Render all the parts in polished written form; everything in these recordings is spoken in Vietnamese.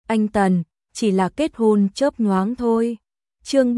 anh Tần, chỉ là kết hôn chớp nhoáng thôi. Chương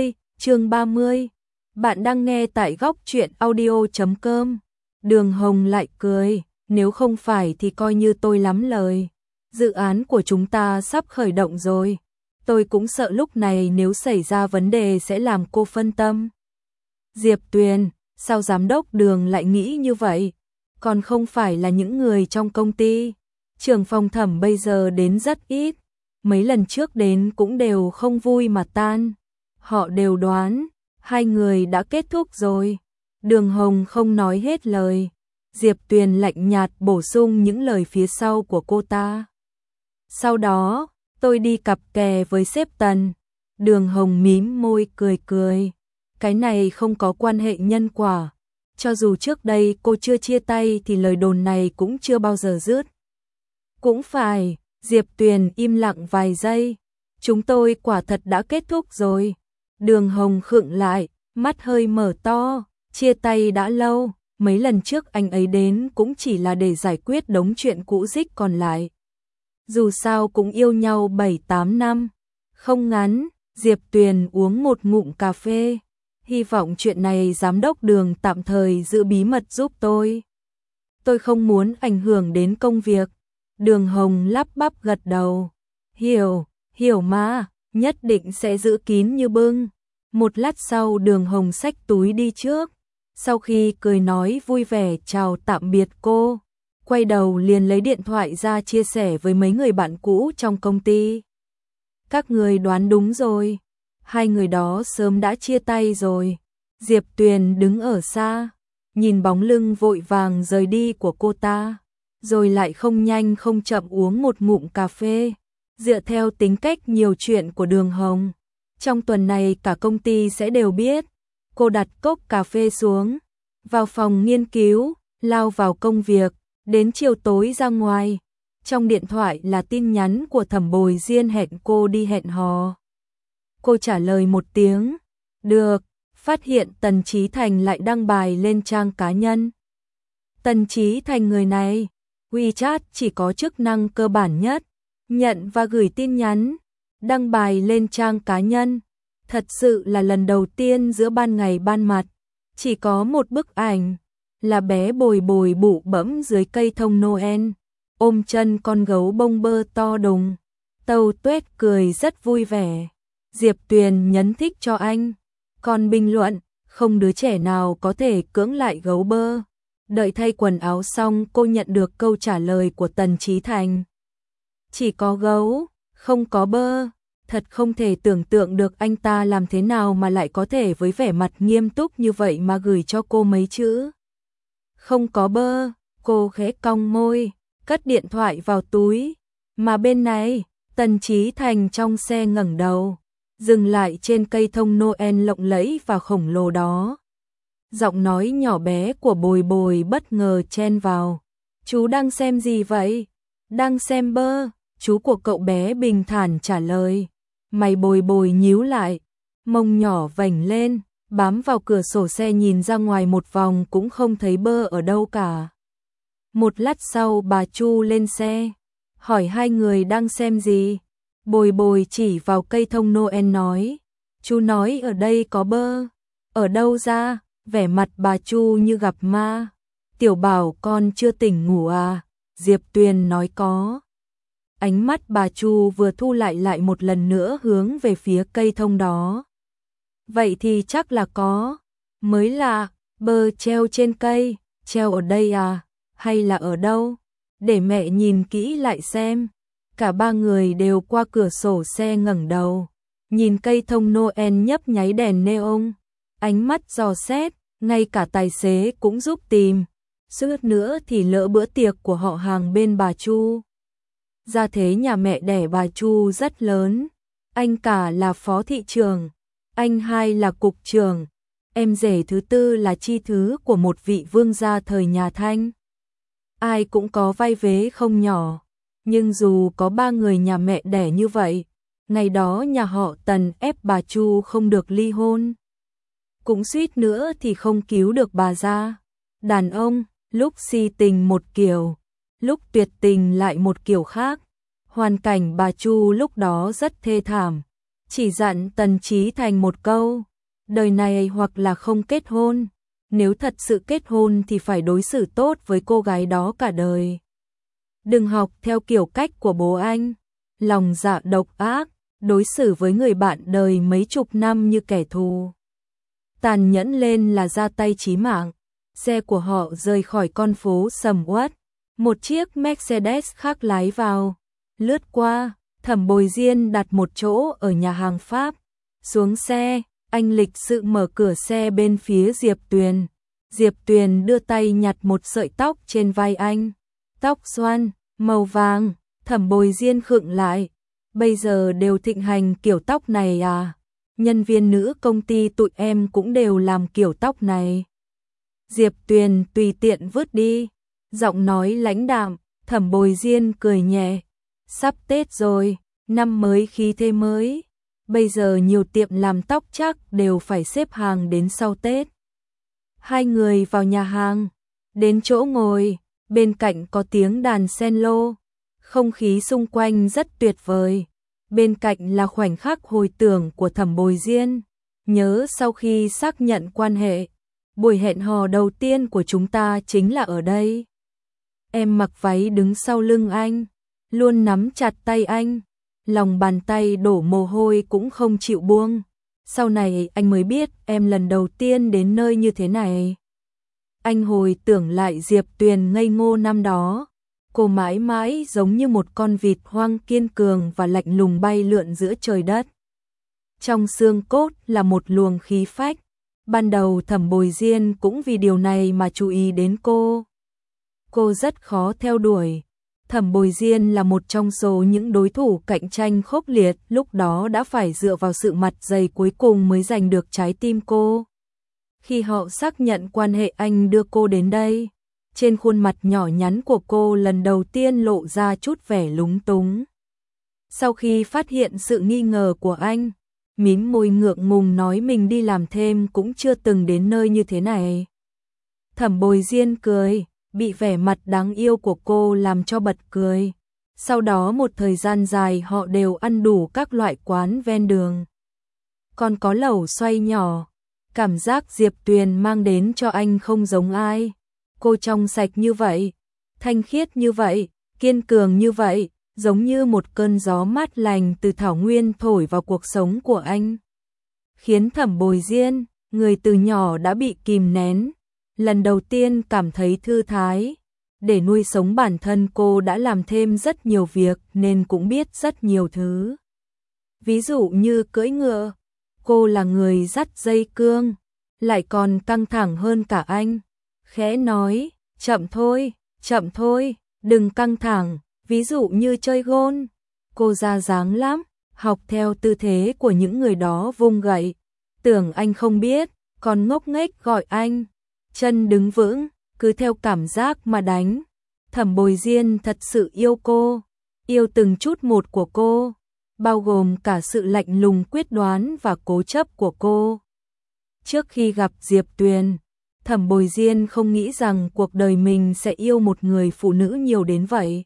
30. Bạn đang nghe tại góc truyện audio.com. Đường Hồng lại cười, nếu không phải thì coi như tôi lắm lời. Dự án của chúng ta sắp khởi động rồi. Tôi cũng sợ lúc này nếu xảy ra vấn đề sẽ làm cô phân tâm. Diệp Tuyền, sao giám đốc Đường lại nghĩ như vậy? Còn không phải là những người trong công ty. Trưởng phòng thẩm bây giờ đến rất ít. Mấy lần trước đến cũng đều không vui mà tan. Họ đều đoán, hai người đã kết thúc rồi. Đường Hồng không nói hết lời. Diệp Tuyền lạnh nhạt bổ sung những lời phía sau của cô ta. Sau đó, tôi đi cặp kè với sếp Tần. Đường Hồng mím môi cười cười. Cái này không có quan hệ nhân quả. Cho dù trước đây cô chưa chia tay thì lời đồn này cũng chưa bao giờ dứt. Cũng phải, Diệp Tuyền im lặng vài giây. Chúng tôi quả thật đã kết thúc rồi. Đường Hồng khựng lại, mắt hơi mở to. Chia tay đã lâu, mấy lần trước anh ấy đến cũng chỉ là để giải quyết đống chuyện cũ rích còn lại. Dù sao cũng yêu nhau 7-8 năm. Không ngắn, Diệp Tuyền uống một ngụm cà phê. Hy vọng chuyện này giám đốc Đường tạm thời giữ bí mật giúp tôi. Tôi không muốn ảnh hưởng đến công việc. Đường Hồng lắp bắp gật đầu. Hiểu mà, nhất định sẽ giữ kín như bưng. Một lát sau Đường Hồng xách túi đi trước. Sau khi cười nói vui vẻ chào tạm biệt cô, quay đầu liền lấy điện thoại ra chia sẻ với mấy người bạn cũ trong công ty. Các người đoán đúng rồi, hai người đó sớm đã chia tay rồi. Diệp Tuyền đứng ở xa, nhìn bóng lưng vội vàng rời đi của cô ta, rồi lại không nhanh không chậm uống một ngụm cà phê. Dựa theo tính cách nhiều chuyện của Đường Hồng, trong tuần này cả công ty sẽ đều biết. Cô đặt cốc cà phê xuống, vào phòng nghiên cứu, lao vào công việc, đến chiều tối ra ngoài. Trong điện thoại là tin nhắn của Thẩm Bồi Diên hẹn cô đi hẹn hò. Cô trả lời một tiếng, được, phát hiện Tần Chí Thành lại đăng bài lên trang cá nhân. Tần Chí Thành người này, WeChat chỉ có chức năng cơ bản nhất, nhận và gửi tin nhắn, đăng bài lên trang cá nhân. Thật sự là lần đầu tiên giữa ban ngày ban mặt, chỉ có một bức ảnh, là bé Bồi Bồi bụ bẫm dưới cây thông Noel, ôm chân con gấu bông bơ to đùng. Tâu Tuét cười rất vui vẻ. Diệp Tuyền nhấn thích cho anh, còn bình luận, không đứa trẻ nào có thể cưỡng lại gấu bơ. Đợi thay quần áo xong cô nhận được câu trả lời của Tần Chí Thành. Chỉ có gấu, không có bơ. Thật không thể tưởng tượng được anh ta làm thế nào mà lại có thể với vẻ mặt nghiêm túc như vậy mà gửi cho cô mấy chữ. Không có bơ, cô khẽ cong môi, cất điện thoại vào túi. Mà bên này, Tần Chí Thành trong xe ngẩng đầu, dừng lại trên cây thông Noel lộng lẫy và khổng lồ đó. Giọng nói nhỏ bé của Bồi Bồi bất ngờ chen vào. Chú đang xem gì vậy? Đang xem bơ, chú của cậu bé bình thản trả lời. Mày Bồi Bồi nhíu lại, mông nhỏ vểnh lên, bám vào cửa sổ xe nhìn ra ngoài một vòng cũng không thấy bơ ở đâu cả. Một lát sau bà Chu lên xe, hỏi hai người đang xem gì. Bồi Bồi chỉ vào cây thông Noel nói, chú nói ở đây có bơ. Ở đâu ra? Vẻ mặt bà Chu như gặp ma. Tiểu Bảo con chưa tỉnh ngủ à? Diệp Tuyền nói có. Ánh mắt bà Chu vừa thu lại một lần nữa hướng về phía cây thông đó. Vậy thì chắc là có. Mới lạ, bơ treo trên cây, treo ở đây à? Hay là ở đâu? Để mẹ nhìn kỹ lại xem. Cả ba người đều qua cửa sổ xe ngẩng đầu, nhìn cây thông Noel nhấp nháy đèn neon. Ánh mắt dò xét, ngay cả tài xế cũng giúp tìm. Suýt nữa thì lỡ bữa tiệc của họ hàng bên bà Chu. Gia thế nhà mẹ đẻ bà Chu rất lớn, anh cả là phó thị trưởng, anh hai là cục trưởng, em rể thứ tư là chi thứ của một vị vương gia thời nhà Thanh. Ai cũng có vai vế không nhỏ, nhưng dù có ba người nhà mẹ đẻ như vậy, ngày đó nhà họ Tần ép bà Chu không được ly hôn. Cũng suýt nữa thì không cứu được bà ra. Đàn ông, lúc si tình một kiểu, lúc tuyệt tình lại một kiểu khác. Hoàn cảnh bà Chu lúc đó rất thê thảm, chỉ dặn Tần Chí Thành một câu, đời này hoặc là không kết hôn, nếu thật sự kết hôn thì phải đối xử tốt với cô gái đó cả đời. Đừng học theo kiểu cách của bố anh, lòng dạ độc ác, đối xử với người bạn đời mấy chục năm như kẻ thù. Tàn nhẫn lên là ra tay chí mạng. Xe của họ rời khỏi con phố sầm uất, một chiếc Mercedes khác lái vào, lướt qua. Thẩm Bồi Diên đặt một chỗ ở nhà hàng Pháp. Xuống xe, anh lịch sự mở cửa xe bên phía Diệp Tuyền. Diệp Tuyền đưa tay nhặt một sợi tóc trên vai anh. Tóc xoăn, màu vàng. Thẩm Bồi Diên khựng lại. Bây giờ đều thịnh hành kiểu tóc này à? Nhân viên nữ công ty tụi em cũng đều làm kiểu tóc này. Diệp Tuyền tùy tiện vứt đi. Giọng nói lãnh đạm. Thẩm Bồi Diên cười nhẹ. Sắp Tết rồi, năm mới khí thế mới. Bây giờ nhiều tiệm làm tóc chắc đều phải xếp hàng đến sau Tết. Hai người vào nhà hàng, đến chỗ ngồi, bên cạnh có tiếng đàn cello. Không khí xung quanh rất tuyệt vời. Bên cạnh là khoảnh khắc hồi tưởng của Thẩm Bồi Diên. Nhớ sau khi xác nhận quan hệ, buổi hẹn hò đầu tiên của chúng ta chính là ở đây. Em mặc váy đứng sau lưng anh, luôn nắm chặt tay anh, lòng bàn tay đổ mồ hôi cũng không chịu buông. Sau này anh mới biết em lần đầu tiên đến nơi như thế này. Anh hồi tưởng lại Diệp Tuyền ngây ngô năm đó. Cô mãi mãi giống như một con vịt hoang kiên cường và lạnh lùng bay lượn giữa trời đất. Trong xương cốt là một luồng khí phách. Ban đầu Thẩm Bồi Diên cũng vì điều này mà chú ý đến cô. Cô rất khó theo đuổi. Thẩm Bồi Diên là một trong số những đối thủ cạnh tranh khốc liệt, lúc đó đã phải dựa vào sự mặt dày cuối cùng mới giành được trái tim cô. Khi họ xác nhận quan hệ, anh đưa cô đến đây. Trên khuôn mặt nhỏ nhắn của cô lần đầu tiên lộ ra chút vẻ lúng túng. Sau khi phát hiện sự nghi ngờ của anh, mím môi ngượng ngùng nói mình đi làm thêm cũng chưa từng đến nơi như thế này. Thẩm Bồi Diên cười, bị vẻ mặt đáng yêu của cô làm cho bật cười. Sau đó một thời gian dài họ đều ăn đủ các loại quán ven đường. Còn có lẩu xoay nhỏ. Cảm giác Diệp Tuyền mang đến cho anh không giống ai. Cô trong sạch như vậy, thanh khiết như vậy, kiên cường như vậy, giống như một cơn gió mát lành từ thảo nguyên thổi vào cuộc sống của anh. Khiến Thẩm Bồi Diên, người từ nhỏ đã bị kìm nén, lần đầu tiên cảm thấy thư thái. Để nuôi sống bản thân cô đã làm thêm rất nhiều việc nên cũng biết rất nhiều thứ. Ví dụ như cưỡi ngựa, cô là người dắt dây cương, lại còn căng thẳng hơn cả anh. Khẽ nói, chậm thôi, đừng căng thẳng, ví dụ như chơi gôn. Cô ra dáng lắm, học theo tư thế của những người đó vung gậy. Tưởng anh không biết, còn ngốc nghếch gọi anh. Chân đứng vững, cứ theo cảm giác mà đánh. Thẩm Bồi Diên thật sự yêu cô, yêu từng chút một của cô, bao gồm cả sự lạnh lùng quyết đoán và cố chấp của cô. Trước khi gặp Diệp Tuyền, Thẩm Bồi Diên không nghĩ rằng cuộc đời mình sẽ yêu một người phụ nữ nhiều đến vậy.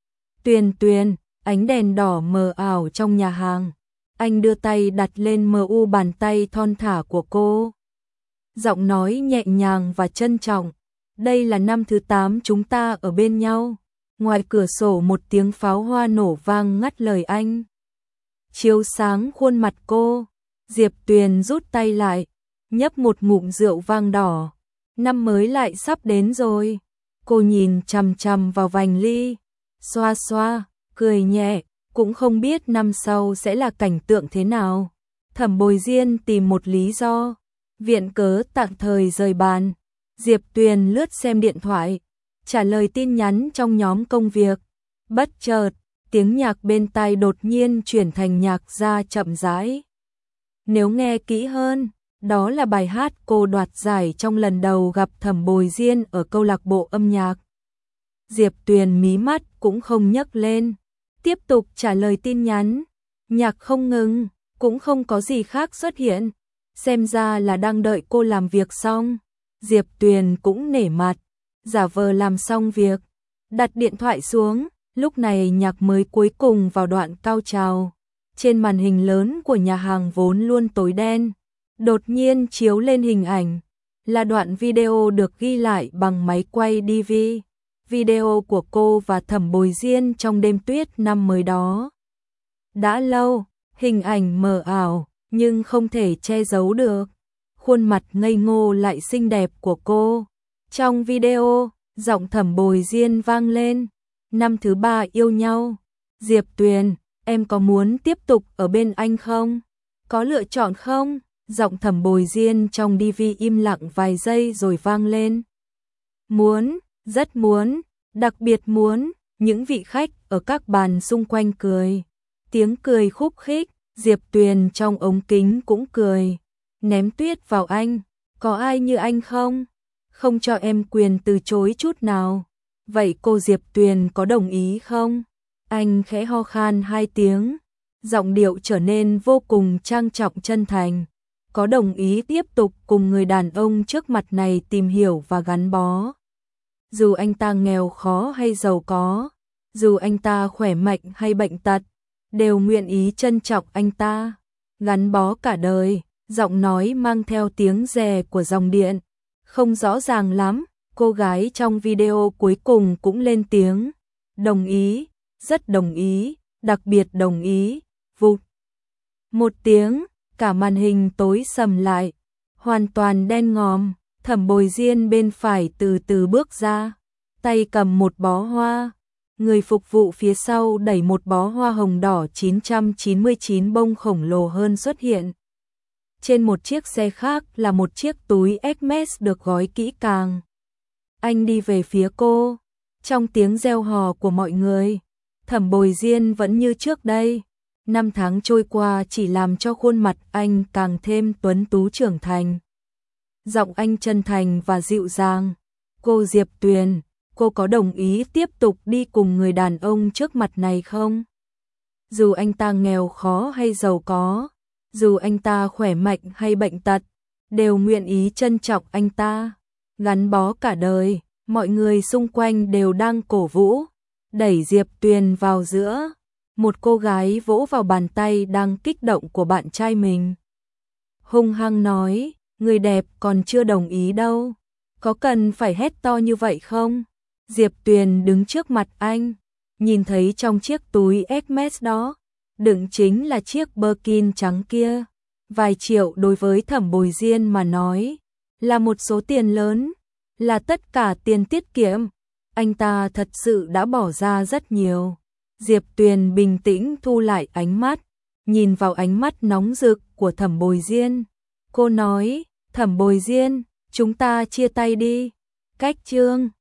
Tuyền, ánh đèn đỏ mờ ảo trong nhà hàng. Anh đưa tay đặt lên mờ u bàn tay thon thả của cô. Giọng nói nhẹ nhàng và trân trọng. Đây là năm thứ 8 chúng ta ở bên nhau. Ngoài cửa sổ một tiếng pháo hoa nổ vang ngắt lời anh. Chiếu sáng khuôn mặt cô. Diệp Tuyền rút tay lại, nhấp một ngụm rượu vang đỏ. Năm mới lại sắp đến rồi. Cô nhìn chằm chằm vào vành ly, xoa xoa, cười nhẹ, cũng không biết năm sau sẽ là cảnh tượng thế nào. Thẩm Bồi Diên tìm một lý do, viện cớ tạm thời rời bàn. Diệp Tuyền lướt xem điện thoại, trả lời tin nhắn trong nhóm công việc. Bất chợt, tiếng nhạc bên tai đột nhiên chuyển thành nhạc ra chậm rãi. Nếu nghe kỹ hơn, đó là bài hát cô đoạt giải trong lần đầu gặp Thẩm Bồi Diên ở câu lạc bộ âm nhạc. Diệp Tuyền mí mắt cũng không nhấc lên, tiếp tục trả lời tin nhắn. Nhạc không ngừng, cũng không có gì khác xuất hiện, xem ra là đang đợi cô làm việc xong. Diệp Tuyền cũng nể mặt, giả vờ làm xong việc, đặt điện thoại xuống, Lúc này nhạc mới cuối cùng vào đoạn cao trào. Trên màn hình lớn của nhà hàng vốn luôn tối đen, đột nhiên chiếu lên hình ảnh, là đoạn video được ghi lại bằng máy quay DV. Video của cô và Thẩm Bồi Diên trong đêm tuyết năm mới đó. Đã lâu, hình ảnh mờ ảo, nhưng không thể che giấu được khuôn mặt ngây ngô lại xinh đẹp của cô. Trong video, giọng Thẩm Bồi Diên vang lên, năm thứ 3 yêu nhau. Diệp Tuyền, em có muốn tiếp tục ở bên anh không? Có lựa chọn không? Giọng Thẩm Bồi Diên trong DV im lặng vài giây rồi vang lên. Muốn, rất muốn, đặc biệt muốn. Những vị khách ở các bàn xung quanh cười. Tiếng cười khúc khích, Diệp Tuyền trong ống kính cũng cười. Ném tuyết vào anh, có ai như anh không? Không cho em quyền từ chối chút nào. Vậy cô Diệp Tuyền có đồng ý không? Anh khẽ ho khan 2 tiếng, giọng điệu trở nên vô cùng trang trọng chân thành. Có đồng ý tiếp tục cùng người đàn ông trước mặt này tìm hiểu và gắn bó. Dù anh ta nghèo khó hay giàu có, dù anh ta khỏe mạnh hay bệnh tật, đều nguyện ý trân trọng anh ta, gắn bó cả đời. Giọng nói mang theo tiếng rè của dòng điện, không rõ ràng lắm. Cô gái trong video cuối cùng cũng lên tiếng. Đồng ý, rất đồng ý, đặc biệt đồng ý. Vụt. Một tiếng, cả màn hình tối sầm lại, hoàn toàn đen ngòm. Thẩm Bồi Diên bên phải từ từ bước ra, tay cầm một bó hoa. Người phục vụ phía sau đẩy một bó hoa hồng đỏ 999 bông khổng lồ hơn xuất hiện. Trên một chiếc xe khác là một chiếc túi Hermes được gói kỹ càng. Anh đi về phía cô, trong tiếng reo hò của mọi người. Thẩm Bồi Diên vẫn như trước đây. 5 tháng trôi qua chỉ làm cho khuôn mặt anh càng thêm tuấn tú trưởng thành. Giọng anh chân thành và dịu dàng. Cô Diệp Tuyền, cô có đồng ý tiếp tục đi cùng người đàn ông trước mặt này không? Dù anh ta nghèo khó hay giàu có, dù anh ta khỏe mạnh hay bệnh tật, đều nguyện ý trân trọng anh ta, gắn bó cả đời. Mọi người xung quanh đều đang cổ vũ, đẩy Diệp Tuyền vào giữa. Một cô gái vỗ vào bàn tay đang kích động của bạn trai mình. Hung hăng nói, người đẹp còn chưa đồng ý đâu. Có cần phải hét to như vậy không? Diệp Tuyền đứng trước mặt anh, nhìn thấy trong chiếc túi Hermes đó, đựng chính là chiếc Birkin trắng kia. Vài triệu đối với Thẩm Bồi Diên mà nói, là một số tiền lớn, là tất cả tiền tiết kiệm. Anh ta thật sự đã bỏ ra rất nhiều. Diệp Tuyền bình tĩnh thu lại ánh mắt, nhìn vào ánh mắt nóng rực của Thẩm Bồi Diên. Cô nói, Thẩm Bồi Diên, chúng ta chia tay đi. Cách chương